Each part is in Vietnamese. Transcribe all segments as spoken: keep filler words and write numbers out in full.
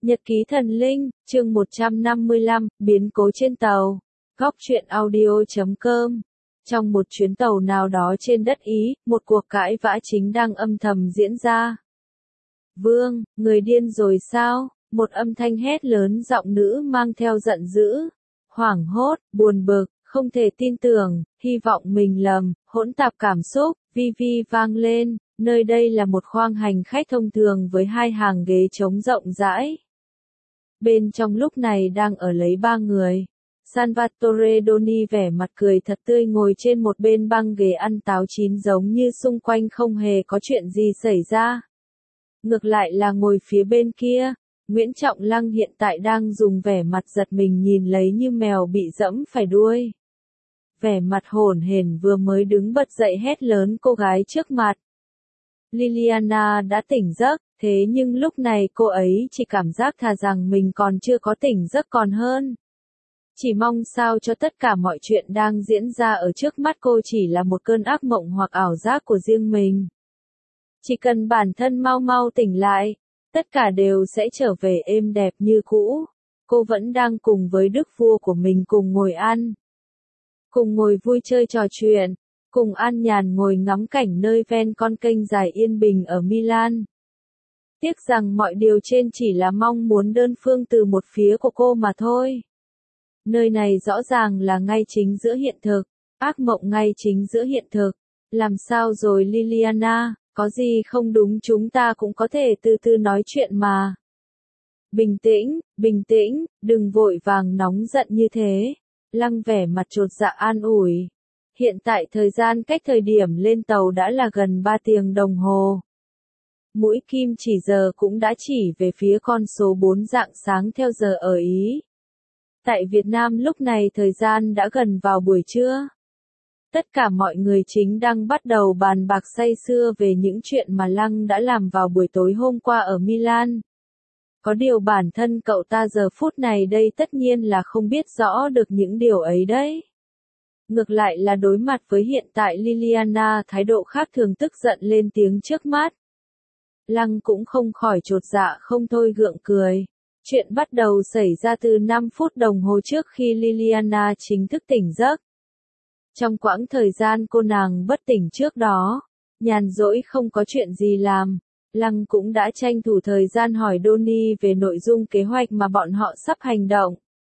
Nhật ký thần linh, chương một trăm năm mươi lăm, biến cố trên tàu. Góc truyện audio chấm com. Trong một chuyến tàu nào đó trên đất Ý, một cuộc cãi vã chính đang âm thầm diễn ra. Vương, người điên rồi sao? Một âm thanh hét lớn giọng nữ mang theo giận dữ, hoảng hốt, buồn bực, không thể tin tưởng, hy vọng mình lầm, hỗn tạp cảm xúc, vi vi vang lên. Nơi đây là một khoang hành khách thông thường với hai hàng ghế trống rộng rãi. Bên trong lúc này đang ở lấy ba người. Salvatore Doni vẻ mặt cười thật tươi ngồi trên một bên băng ghế ăn táo chín giống như xung quanh không hề có chuyện gì xảy ra. Ngược lại là ngồi phía bên kia, Nguyễn Trọng Lăng hiện tại đang dùng vẻ mặt giật mình nhìn lấy như mèo bị dẫm phải đuôi. Vẻ mặt hổn hển vừa mới đứng bật dậy hét lớn cô gái trước mặt. Liliana đã tỉnh giấc, thế nhưng lúc này cô ấy chỉ cảm giác thà rằng mình còn chưa có tỉnh giấc còn hơn. Chỉ mong sao cho tất cả mọi chuyện đang diễn ra ở trước mắt cô chỉ là một cơn ác mộng hoặc ảo giác của riêng mình. Chỉ cần bản thân mau mau tỉnh lại, tất cả đều sẽ trở về êm đẹp như cũ. Cô vẫn đang cùng với đức vua của mình cùng ngồi ăn. Cùng ngồi vui chơi trò chuyện. Cùng an nhàn ngồi ngắm cảnh nơi ven con kênh dài yên bình ở Milan. Tiếc rằng mọi điều trên chỉ là mong muốn đơn phương từ một phía của cô mà thôi. Nơi này rõ ràng là ngay chính giữa hiện thực, ác mộng ngay chính giữa hiện thực. Làm sao rồi Liliana, có gì không đúng chúng ta cũng có thể từ từ nói chuyện mà. Bình tĩnh, bình tĩnh, đừng vội vàng nóng giận như thế. Lăng vẻ mặt chột dạ an ủi. Hiện tại thời gian cách thời điểm lên tàu đã là gần ba tiếng đồng hồ. Mũi kim chỉ giờ cũng đã chỉ về phía con số bốn rạng sáng theo giờ ở Ý. Tại Việt Nam lúc này thời gian đã gần vào buổi trưa. Tất cả mọi người chính đang bắt đầu bàn bạc say sưa về những chuyện mà Lăng đã làm vào buổi tối hôm qua ở Milan. Có điều bản thân cậu ta giờ phút này đây tất nhiên là không biết rõ được những điều ấy đấy. Ngược lại là đối mặt với hiện tại Liliana thái độ khác thường tức giận lên tiếng trước mắt. Lăng cũng không khỏi chột dạ không thôi gượng cười. Chuyện bắt đầu xảy ra từ năm phút đồng hồ trước khi Liliana chính thức tỉnh giấc. Trong quãng thời gian cô nàng bất tỉnh trước đó, nhàn rỗi không có chuyện gì làm, Lăng cũng đã tranh thủ thời gian hỏi Doni về nội dung kế hoạch mà bọn họ sắp hành động.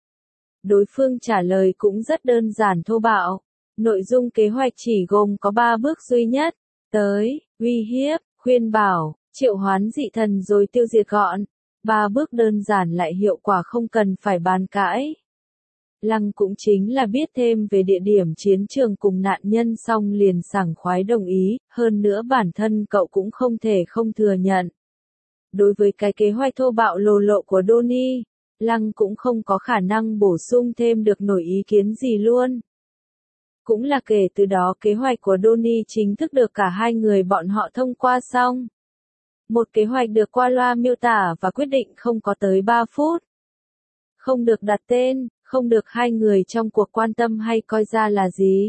Đối phương trả lời cũng rất đơn giản thô bạo. Nội dung kế hoạch chỉ gồm có ba bước duy nhất. Tới, uy hiếp, khuyên bảo, triệu hoán dị thần rồi tiêu diệt gọn. Ba bước đơn giản lại hiệu quả không cần phải bàn cãi. Lăng cũng chính là biết thêm về địa điểm chiến trường cùng nạn nhân xong liền sảng khoái đồng ý, hơn nữa bản thân cậu cũng không thể không thừa nhận. Đối với cái kế hoạch thô bạo lồ lộ của Doni, Lăng cũng không có khả năng bổ sung thêm được nổi ý kiến gì luôn. Cũng là kể từ đó kế hoạch của Doni chính thức được cả hai người bọn họ thông qua xong. Một kế hoạch được qua loa miêu tả và quyết định không có tới ba phút. Không được đặt tên, không được hai người trong cuộc quan tâm hay coi ra là gì.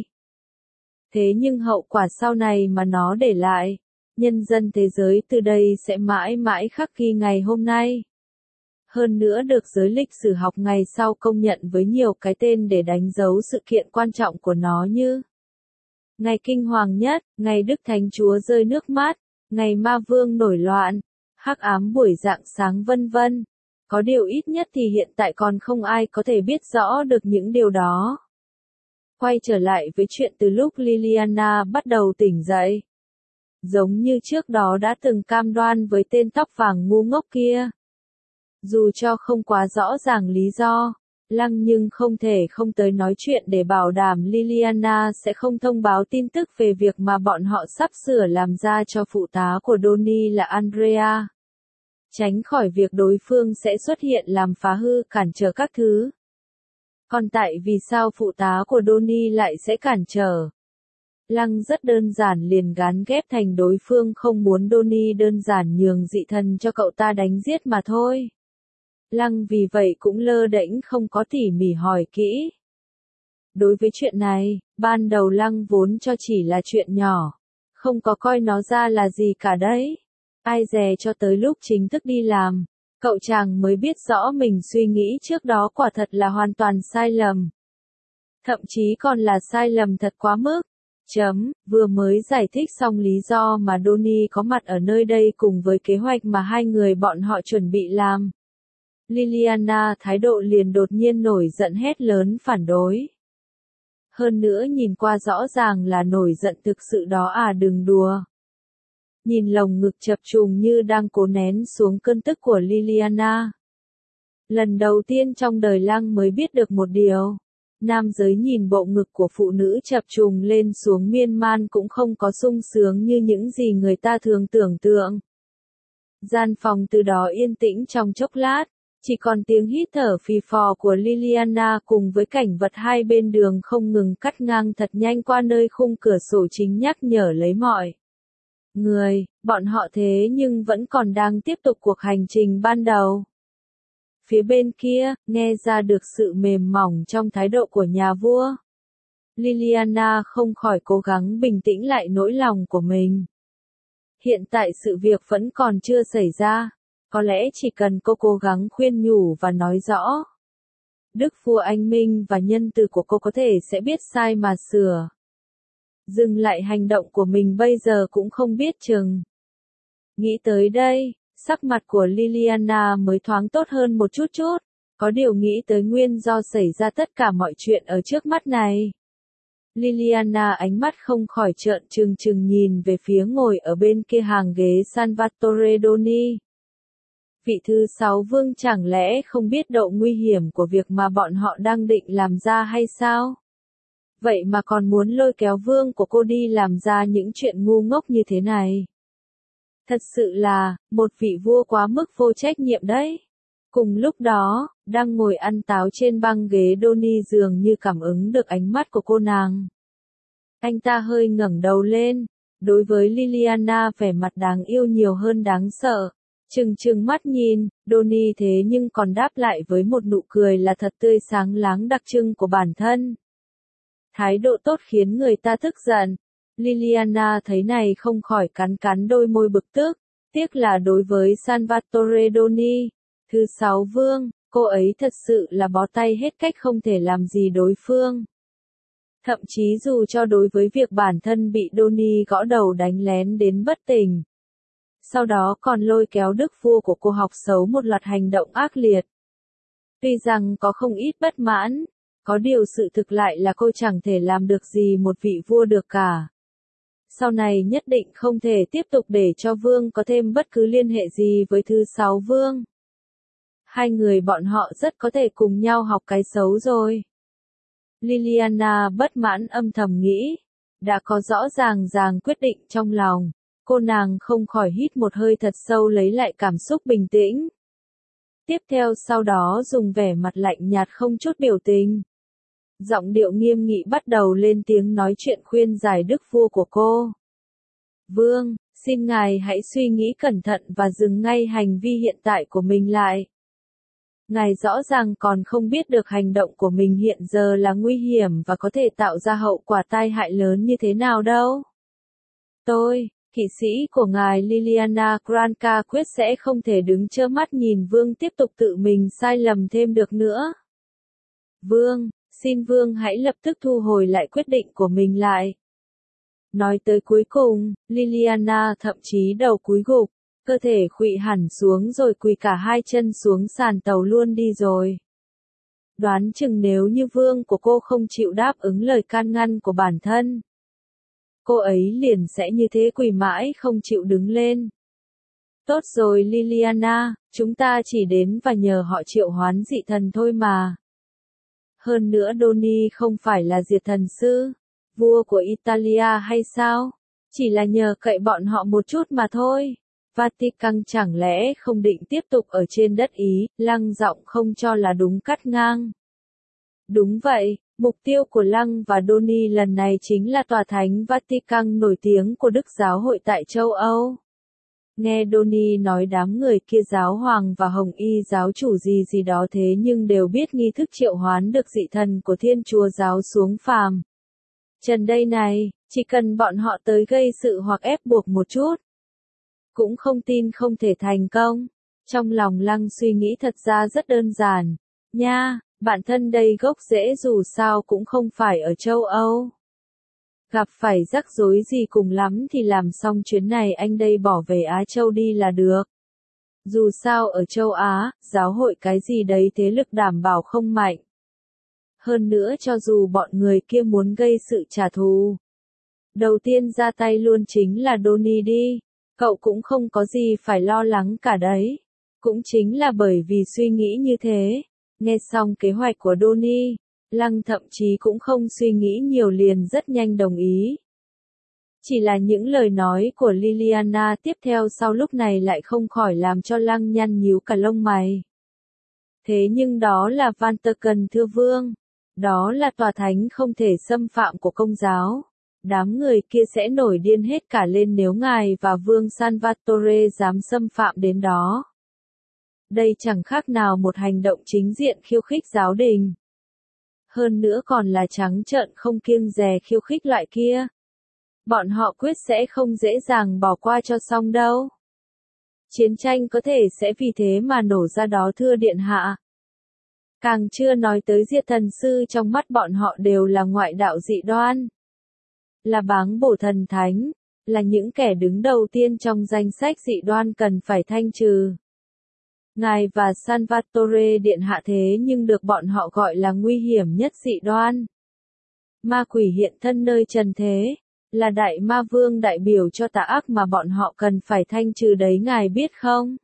Thế nhưng hậu quả sau này mà nó để lại, nhân dân thế giới từ đây sẽ mãi mãi khắc ghi ngày hôm nay. Hơn nữa được giới lịch sử học ngày sau công nhận với nhiều cái tên để đánh dấu sự kiện quan trọng của nó như ngày kinh hoàng nhất, ngày Đức Thánh Chúa rơi nước mắt, ngày Ma Vương nổi loạn, hắc ám buổi rạng sáng vân vân. Có điều ít nhất thì hiện tại còn không ai có thể biết rõ được những điều đó. Quay trở lại với chuyện từ lúc Liliana bắt đầu tỉnh dậy. Giống như trước đó đã từng cam đoan với tên tóc vàng ngu ngốc kia. Dù cho không quá rõ ràng lý do, Lăng nhưng không thể không tới nói chuyện để bảo đảm Liliana sẽ không thông báo tin tức về việc mà bọn họ sắp sửa làm ra cho phụ tá của Doni là Andrea. Tránh khỏi việc đối phương sẽ xuất hiện làm phá hư cản trở các thứ. Còn tại vì sao phụ tá của Doni lại sẽ cản trở? Lăng rất đơn giản liền gán ghép thành đối phương không muốn Doni đơn giản nhường dị thần cho cậu ta đánh giết mà thôi. Lăng vì vậy cũng lơ đễnh không có tỉ mỉ hỏi kỹ. Đối với chuyện này, ban đầu Lăng vốn cho chỉ là chuyện nhỏ, không có coi nó ra là gì cả đấy. Ai dè cho tới lúc chính thức đi làm, Cậu chàng mới biết rõ mình suy nghĩ trước đó quả thật là hoàn toàn sai lầm. Thậm chí còn là sai lầm thật quá mức. Chấm, vừa mới giải thích xong lý do mà Donnie có mặt ở nơi đây cùng với kế hoạch mà hai người bọn họ chuẩn bị làm. Liliana thái độ liền đột nhiên nổi giận hét lớn phản đối. Hơn nữa nhìn qua rõ ràng là nổi giận thực sự đó à, đừng đùa. Nhìn lồng ngực chập trùng như đang cố nén xuống cơn tức của Liliana. Lần đầu tiên trong đời Lăng mới biết được một điều. Nam giới nhìn bộ ngực của phụ nữ chập trùng lên xuống miên man cũng không có sung sướng như những gì người ta thường tưởng tượng. Gian phòng từ đó yên tĩnh trong chốc lát, chỉ còn tiếng hít thở phì phò của Liliana cùng với cảnh vật hai bên đường không ngừng cắt ngang thật nhanh qua nơi khung cửa sổ chính nhắc nhở lấy mọi người, bọn họ thế nhưng vẫn còn đang tiếp tục cuộc hành trình ban đầu. Phía bên kia, nghe ra được sự mềm mỏng trong thái độ của nhà vua. Liliana không khỏi cố gắng bình tĩnh lại nỗi lòng của mình. Hiện tại sự việc vẫn còn chưa xảy ra. Có lẽ chỉ cần cô cố gắng khuyên nhủ và nói rõ. Đức vua anh minh và nhân từ của cô có thể sẽ biết sai mà sửa. Dừng lại hành động của mình bây giờ cũng không biết chừng. Nghĩ tới đây, sắc mặt của Liliana mới thoáng tốt hơn một chút chút. Có điều nghĩ tới nguyên do xảy ra tất cả mọi chuyện ở trước mắt này. Liliana ánh mắt không khỏi trợn trừng trừng nhìn về phía ngồi ở bên kia hàng ghế Salvatore Donnie. Vị thứ sáu vương chẳng lẽ không biết độ nguy hiểm của việc mà bọn họ đang định làm ra hay sao? Vậy mà còn muốn lôi kéo vương của cô đi làm ra những chuyện ngu ngốc như thế này. Thật sự là, một vị vua quá mức vô trách nhiệm đấy. Cùng lúc đó, đang ngồi ăn táo trên băng ghế Donnie dường như cảm ứng được ánh mắt của cô nàng. Anh ta hơi ngẩng đầu lên, đối với Liliana vẻ mặt đáng yêu nhiều hơn đáng sợ. Trừng trừng mắt nhìn, Donnie thế nhưng còn đáp lại với một nụ cười là thật tươi sáng láng đặc trưng của bản thân. Thái độ tốt khiến người ta tức giận. Liliana thấy này không khỏi cắn cắn đôi môi bực tức. Tiếc là đối với Salvatore Donnie, thứ sáu vương, cô ấy thật sự là bó tay hết cách không thể làm gì đối phương. Thậm chí dù cho đối với việc bản thân bị Donnie gõ đầu đánh lén đến bất tỉnh. Sau đó còn lôi kéo đức vua của cô học xấu một loạt hành động ác liệt. Tuy rằng có không ít bất mãn, có điều sự thực lại là cô chẳng thể làm được gì một vị vua được cả. Sau này nhất định không thể tiếp tục để cho vương có thêm bất cứ liên hệ gì với thứ sáu vương. Hai người bọn họ rất có thể cùng nhau học cái xấu rồi. Liliana bất mãn âm thầm nghĩ, đã có rõ ràng ràng quyết định trong lòng. Cô nàng không khỏi hít một hơi thật sâu lấy lại cảm xúc bình tĩnh. Tiếp theo sau đó dùng vẻ mặt lạnh nhạt không chút biểu tình. Giọng điệu nghiêm nghị bắt đầu lên tiếng nói chuyện khuyên giải đức vua của cô. Vương, xin ngài hãy suy nghĩ cẩn thận và dừng ngay hành vi hiện tại của mình lại. Ngài rõ ràng còn không biết được hành động của mình hiện giờ là nguy hiểm và có thể tạo ra hậu quả tai hại lớn như thế nào đâu. Tôi, kỵ sĩ của ngài Liliana Granca quyết sẽ không thể đứng trơ mắt nhìn vương tiếp tục tự mình sai lầm thêm được nữa. Vương, xin vương hãy lập tức thu hồi lại quyết định của mình lại. Nói tới cuối cùng, Liliana thậm chí đầu cúi gục, cơ thể khuỵu hẳn xuống rồi quỳ cả hai chân xuống sàn tàu luôn đi rồi. Đoán chừng nếu như vương của cô không chịu đáp ứng lời can ngăn của bản thân, cô ấy liền sẽ như thế quỳ mãi không chịu đứng lên. Tốt rồi Liliana, chúng ta chỉ đến và nhờ họ triệu hoán dị thần thôi mà. Hơn nữa Donnie không phải là diệt thần sư, vua của Italia hay sao? Chỉ là nhờ cậy bọn họ một chút mà thôi. Vatican chẳng lẽ không định tiếp tục ở trên đất Ý, Lăng giọng không cho là đúng cắt ngang. Đúng vậy, mục tiêu của Lăng và Donnie lần này chính là tòa thánh Vatican nổi tiếng của Đức Giáo hội tại châu Âu. Nghe Donnie nói đám người kia giáo hoàng và hồng y giáo chủ gì gì đó thế nhưng đều biết nghi thức triệu hoán được dị thần của Thiên Chúa giáo xuống phàm. Trần đây này, chỉ cần bọn họ tới gây sự hoặc ép buộc một chút, cũng không tin không thể thành công. Trong lòng Lăng suy nghĩ thật ra rất đơn giản. Nha, bạn thân đây gốc rễ dù sao cũng không phải ở châu Âu. Gặp phải rắc rối gì cùng lắm thì làm xong chuyến này anh đây bỏ về Á Châu đi là được. Dù sao ở châu Á, giáo hội cái gì đấy thế lực đảm bảo không mạnh. Hơn nữa cho dù bọn người kia muốn gây sự trả thù, đầu tiên ra tay luôn chính là Donnie đi. Cậu cũng không có gì phải lo lắng cả đấy. Cũng chính là bởi vì suy nghĩ như thế. Nghe xong kế hoạch của Donnie, Lăng thậm chí cũng không suy nghĩ nhiều liền rất nhanh đồng ý. Chỉ là những lời nói của Liliana tiếp theo sau lúc này lại không khỏi làm cho Lăng nhăn nhíu cả lông mày. Thế nhưng đó là Vatican thưa vương. Đó là tòa thánh không thể xâm phạm của công giáo. Đám người kia sẽ nổi điên hết cả lên nếu ngài và vương Salvatore dám xâm phạm đến đó. Đây chẳng khác nào một hành động chính diện khiêu khích giáo đình. Hơn nữa còn là trắng trợn không kiêng dè khiêu khích loại kia. Bọn họ quyết sẽ không dễ dàng bỏ qua cho xong đâu. Chiến tranh có thể sẽ vì thế mà nổ ra đó thưa điện hạ. Càng chưa nói tới diệt thần sư trong mắt bọn họ đều là ngoại đạo dị đoan. Là báng bổ thần thánh, là những kẻ đứng đầu tiên trong danh sách dị đoan cần phải thanh trừ. Ngài và Salvatore điện hạ thế nhưng được bọn họ gọi là nguy hiểm nhất dị đoan. Ma quỷ hiện thân nơi trần thế, là đại ma vương đại biểu cho tà ác mà bọn họ cần phải thanh trừ đấy ngài biết không?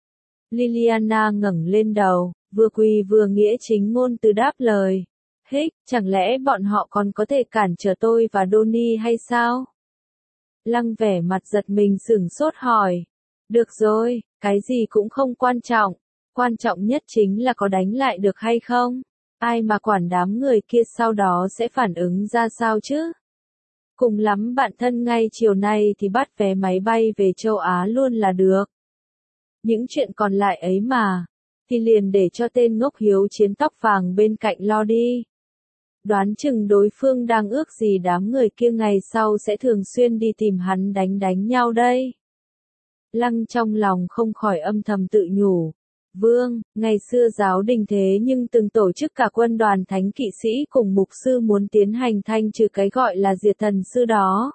Liliana ngẩng lên đầu, vừa quỳ vừa nghĩa chính ngôn từ đáp lời. Hích, chẳng lẽ bọn họ còn có thể cản trở tôi và Donnie hay sao? Lăng vẻ mặt giật mình sửng sốt hỏi. Được rồi, cái gì cũng không quan trọng. Quan trọng nhất chính là có đánh lại được hay không? Ai mà quản đám người kia sau đó sẽ phản ứng ra sao chứ? Cùng lắm bạn thân ngay chiều nay thì bắt vé máy bay về châu Á luôn là được. Những chuyện còn lại ấy mà, thì liền để cho tên ngốc hiếu chiến tóc vàng bên cạnh lo đi. Đoán chừng đối phương đang ước gì đám người kia ngày sau sẽ thường xuyên đi tìm hắn đánh đánh nhau đây. Lăng trong lòng không khỏi âm thầm tự nhủ. Vương, ngày xưa giáo đình thế nhưng từng tổ chức cả quân đoàn thánh kỵ sĩ cùng mục sư muốn tiến hành thanh trừ cái gọi là diệt thần sư đó.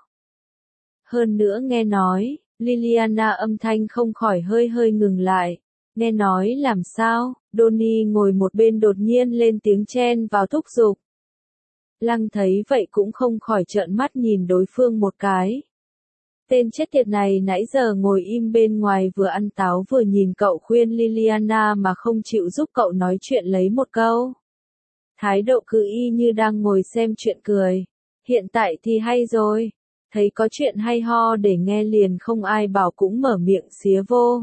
Hơn nữa nghe nói, Liliana âm thanh không khỏi hơi hơi ngừng lại. Nghe nói làm sao, Donnie ngồi một bên đột nhiên lên tiếng chen vào thúc giục. Lăng thấy vậy cũng không khỏi trợn mắt nhìn đối phương một cái. Tên chết tiệt này nãy giờ ngồi im bên ngoài vừa ăn táo vừa nhìn cậu khuyên Liliana mà không chịu giúp cậu nói chuyện lấy một câu. Thái độ cứ y như đang ngồi xem chuyện cười. Hiện tại thì hay rồi. Thấy có chuyện hay ho để nghe liền không ai bảo cũng mở miệng xía vô.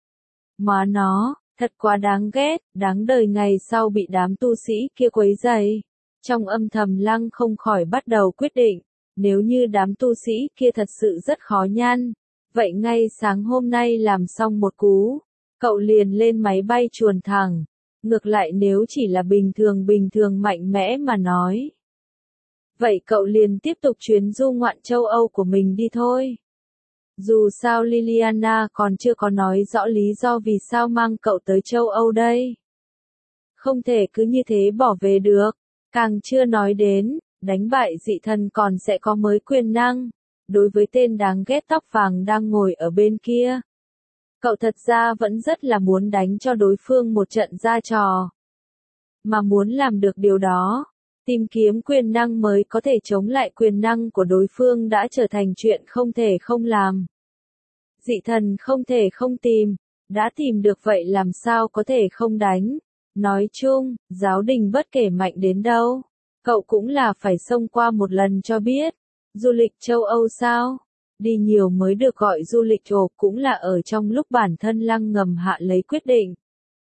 Má nó, thật quá đáng ghét, đáng đời ngày sau bị đám tu sĩ kia quấy rầy. Trong âm thầm Lăng không khỏi bắt đầu quyết định. Nếu như đám tu sĩ kia thật sự rất khó nhăn, vậy ngay sáng hôm nay làm xong một cú, cậu liền lên máy bay chuồn thẳng. Ngược lại nếu chỉ là bình thường bình thường mạnh mẽ mà nói, vậy cậu liền tiếp tục chuyến du ngoạn châu Âu của mình đi thôi. Dù sao Liliana còn chưa có nói rõ lý do vì sao mang cậu tới châu Âu đây. Không thể cứ như thế bỏ về được, càng chưa nói đến. Đánh bại dị thần còn sẽ có mới quyền năng. Đối với tên đáng ghét tóc vàng đang ngồi ở bên kia, cậu thật ra vẫn rất là muốn đánh cho đối phương một trận ra trò. Mà muốn làm được điều đó, tìm kiếm quyền năng mới có thể chống lại quyền năng của đối phương đã trở thành chuyện không thể không làm. Dị thần không thể không tìm, đã tìm được vậy làm sao có thể không đánh. Nói chung, giáo đình bất kể mạnh đến đâu, cậu cũng là phải xông qua một lần cho biết. Du lịch châu Âu sao? Đi nhiều mới được gọi du lịch ồ cũng là ở trong lúc bản thân Lăng ngầm hạ lấy quyết định.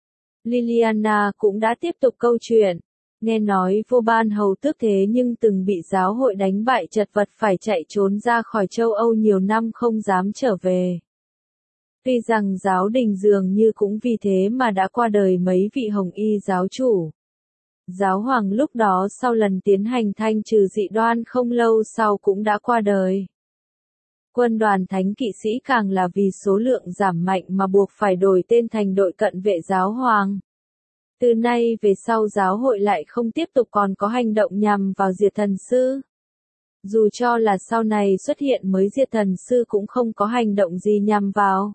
Liliana cũng đã tiếp tục câu chuyện. Nghe nói vô ban hầu tước thế nhưng từng bị giáo hội đánh bại chật vật phải chạy trốn ra khỏi châu Âu nhiều năm không dám trở về. Tuy rằng giáo đình dường như cũng vì thế mà đã qua đời mấy vị hồng y giáo chủ. Giáo hoàng lúc đó sau lần tiến hành thanh trừ dị đoan không lâu sau cũng đã qua đời. Quân đoàn thánh kỵ sĩ càng là vì số lượng giảm mạnh mà buộc phải đổi tên thành đội cận vệ giáo hoàng. Từ nay về sau giáo hội lại không tiếp tục còn có hành động nhằm vào diệt thần sư. Dù cho là sau này xuất hiện mới diệt thần sư cũng không có hành động gì nhằm vào.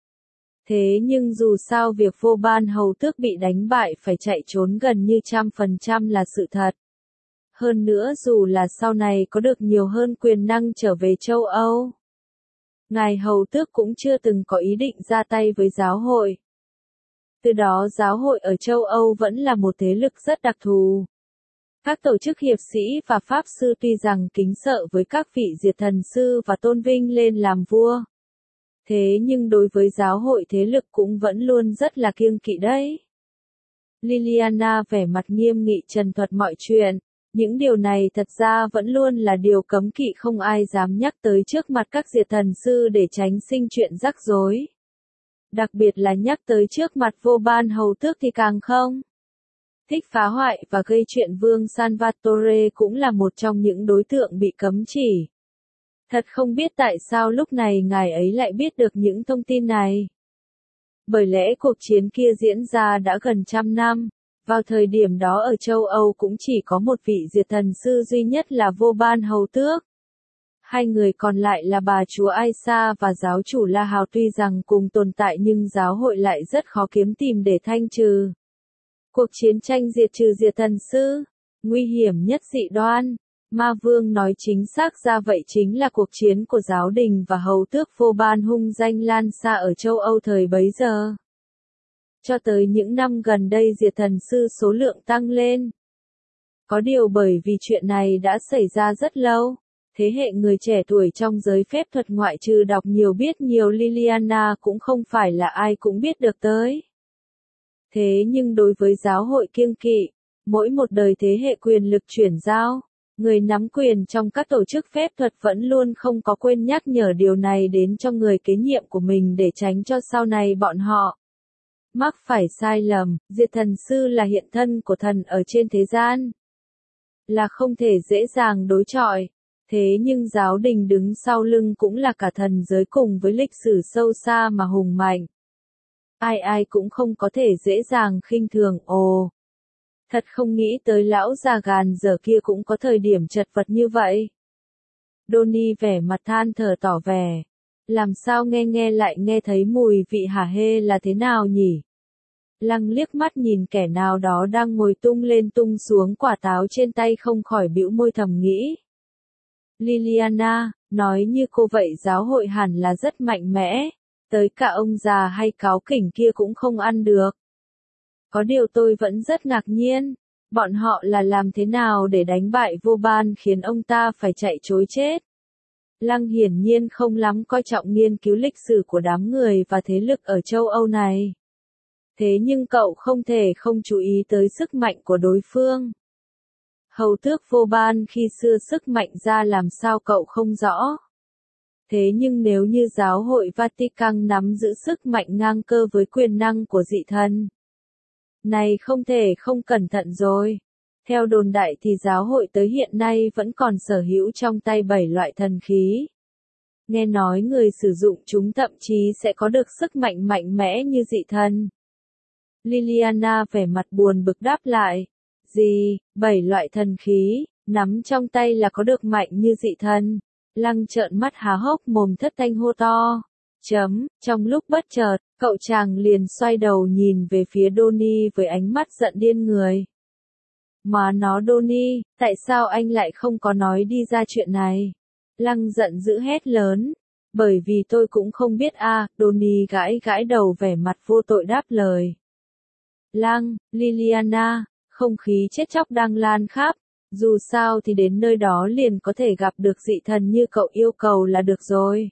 Thế nhưng dù sao việc vô ban hầu tước bị đánh bại phải chạy trốn gần như trăm phần trăm là sự thật. Hơn nữa dù là sau này có được nhiều hơn quyền năng trở về châu Âu, ngài hầu tước cũng chưa từng có ý định ra tay với giáo hội. Từ đó giáo hội ở châu Âu vẫn là một thế lực rất đặc thù. Các tổ chức hiệp sĩ và pháp sư tuy rằng kính sợ với các vị diệt thần sư và tôn vinh lên làm vua. Thế nhưng đối với giáo hội thế lực cũng vẫn luôn rất là kiêng kỵ đấy. Liliana vẻ mặt nghiêm nghị trần thuật mọi chuyện. Những điều này thật ra vẫn luôn là điều cấm kỵ không ai dám nhắc tới trước mặt các diệt thần sư để tránh sinh chuyện rắc rối. Đặc biệt là nhắc tới trước mặt vô ban hầu tước thì càng không. Thích phá hoại và gây chuyện vương Salvatore cũng là một trong những đối tượng bị cấm chỉ. Thật không biết tại sao lúc này ngài ấy lại biết được những thông tin này. Bởi lẽ cuộc chiến kia diễn ra đã gần trăm năm. Vào thời điểm đó ở châu Âu cũng chỉ có một vị diệt thần sư duy nhất là vô ban hầu tước. Hai người còn lại là bà chúa Aisa và giáo chủ La Hào tuy rằng cùng tồn tại nhưng giáo hội lại rất khó kiếm tìm để thanh trừ. Cuộc chiến tranh diệt trừ diệt thần sư, nguy hiểm nhất dị đoan. Ma Vương nói chính xác ra vậy chính là cuộc chiến của giáo đình và hầu tước vô ban hung danh lan xa ở châu Âu thời bấy giờ. Cho tới những năm gần đây diệt thần sư số lượng tăng lên. Có điều bởi vì chuyện này đã xảy ra rất lâu, thế hệ người trẻ tuổi trong giới phép thuật ngoại trừ đọc nhiều biết nhiều Liliana cũng không phải là ai cũng biết được tới. Thế nhưng đối với giáo hội kiêng kỵ, mỗi một đời thế hệ quyền lực chuyển giao, người nắm quyền trong các tổ chức phép thuật vẫn luôn không có quên nhắc nhở điều này đến cho người kế nhiệm của mình để tránh cho sau này bọn họ mắc phải sai lầm. Diệt thần sư là hiện thân của thần ở trên thế gian, là không thể dễ dàng đối chọi. Thế nhưng giáo đình đứng sau lưng cũng là cả thần giới cùng với lịch sử sâu xa mà hùng mạnh. Ai ai cũng không có thể dễ dàng khinh thường. Ồ, thật không nghĩ tới lão già gàn dở kia cũng có thời điểm chật vật như vậy. Donnie vẻ mặt than thở tỏ vẻ. Làm sao nghe nghe lại nghe thấy mùi vị hả hê là thế nào nhỉ? Lăng liếc mắt nhìn kẻ nào đó đang ngồi tung lên tung xuống quả táo trên tay không khỏi bĩu môi thầm nghĩ. Liliana, nói như cô vậy giáo hội hẳn là rất mạnh mẽ, tới cả ông già hay cáo kỉnh kia cũng không ăn được. Có điều tôi vẫn rất ngạc nhiên, bọn họ là làm thế nào để đánh bại vô ban khiến ông ta phải chạy trối chết. Lăng hiển nhiên không lắm coi trọng nghiên cứu lịch sử của đám người và thế lực ở châu Âu này. Thế nhưng cậu không thể không chú ý tới sức mạnh của đối phương. Hầu tước vô ban khi xưa sức mạnh ra làm sao cậu không rõ. Thế nhưng nếu như giáo hội Vatican nắm giữ sức mạnh ngang cơ với quyền năng của dị thần, này không thể không cẩn thận rồi. Theo đồn đại thì giáo hội tới hiện nay vẫn còn sở hữu trong tay bảy loại thần khí. Nghe nói người sử dụng chúng thậm chí sẽ có được sức mạnh mạnh mẽ như dị thần. Liliana vẻ mặt buồn bực đáp lại. Gì, bảy loại thần khí, nắm trong tay là có được mạnh như dị thần. Lăng trợn mắt há hốc mồm thất thanh hô to. Chấm, trong lúc bất chợt, cậu chàng liền xoay đầu nhìn về phía Donnie với ánh mắt giận điên người. Mà nó Donnie, tại sao anh lại không có nói đi ra chuyện này? Lăng giận dữ hét lớn. Bởi vì tôi cũng không biết a. À, Donnie gãi gãi đầu vẻ mặt vô tội đáp lời. Lăng, Liliana, không khí chết chóc đang lan khắp. Dù sao thì đến nơi đó liền có thể gặp được dị thần như cậu yêu cầu là được rồi.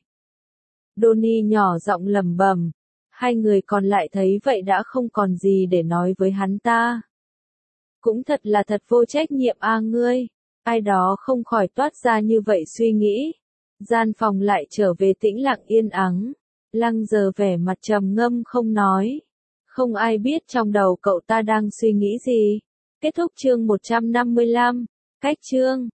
Donnie nhỏ giọng lẩm bẩm. Hai người còn lại thấy vậy đã không còn gì để nói với hắn ta. Cũng thật là thật vô trách nhiệm a ngươi. Ai đó không khỏi toát ra như vậy suy nghĩ. Gian phòng lại trở về tĩnh lặng yên ắng. Lăng giờ vẻ mặt trầm ngâm không nói. Không ai biết trong đầu cậu ta đang suy nghĩ gì. Kết thúc chương một trăm năm mươi lăm. Cách chương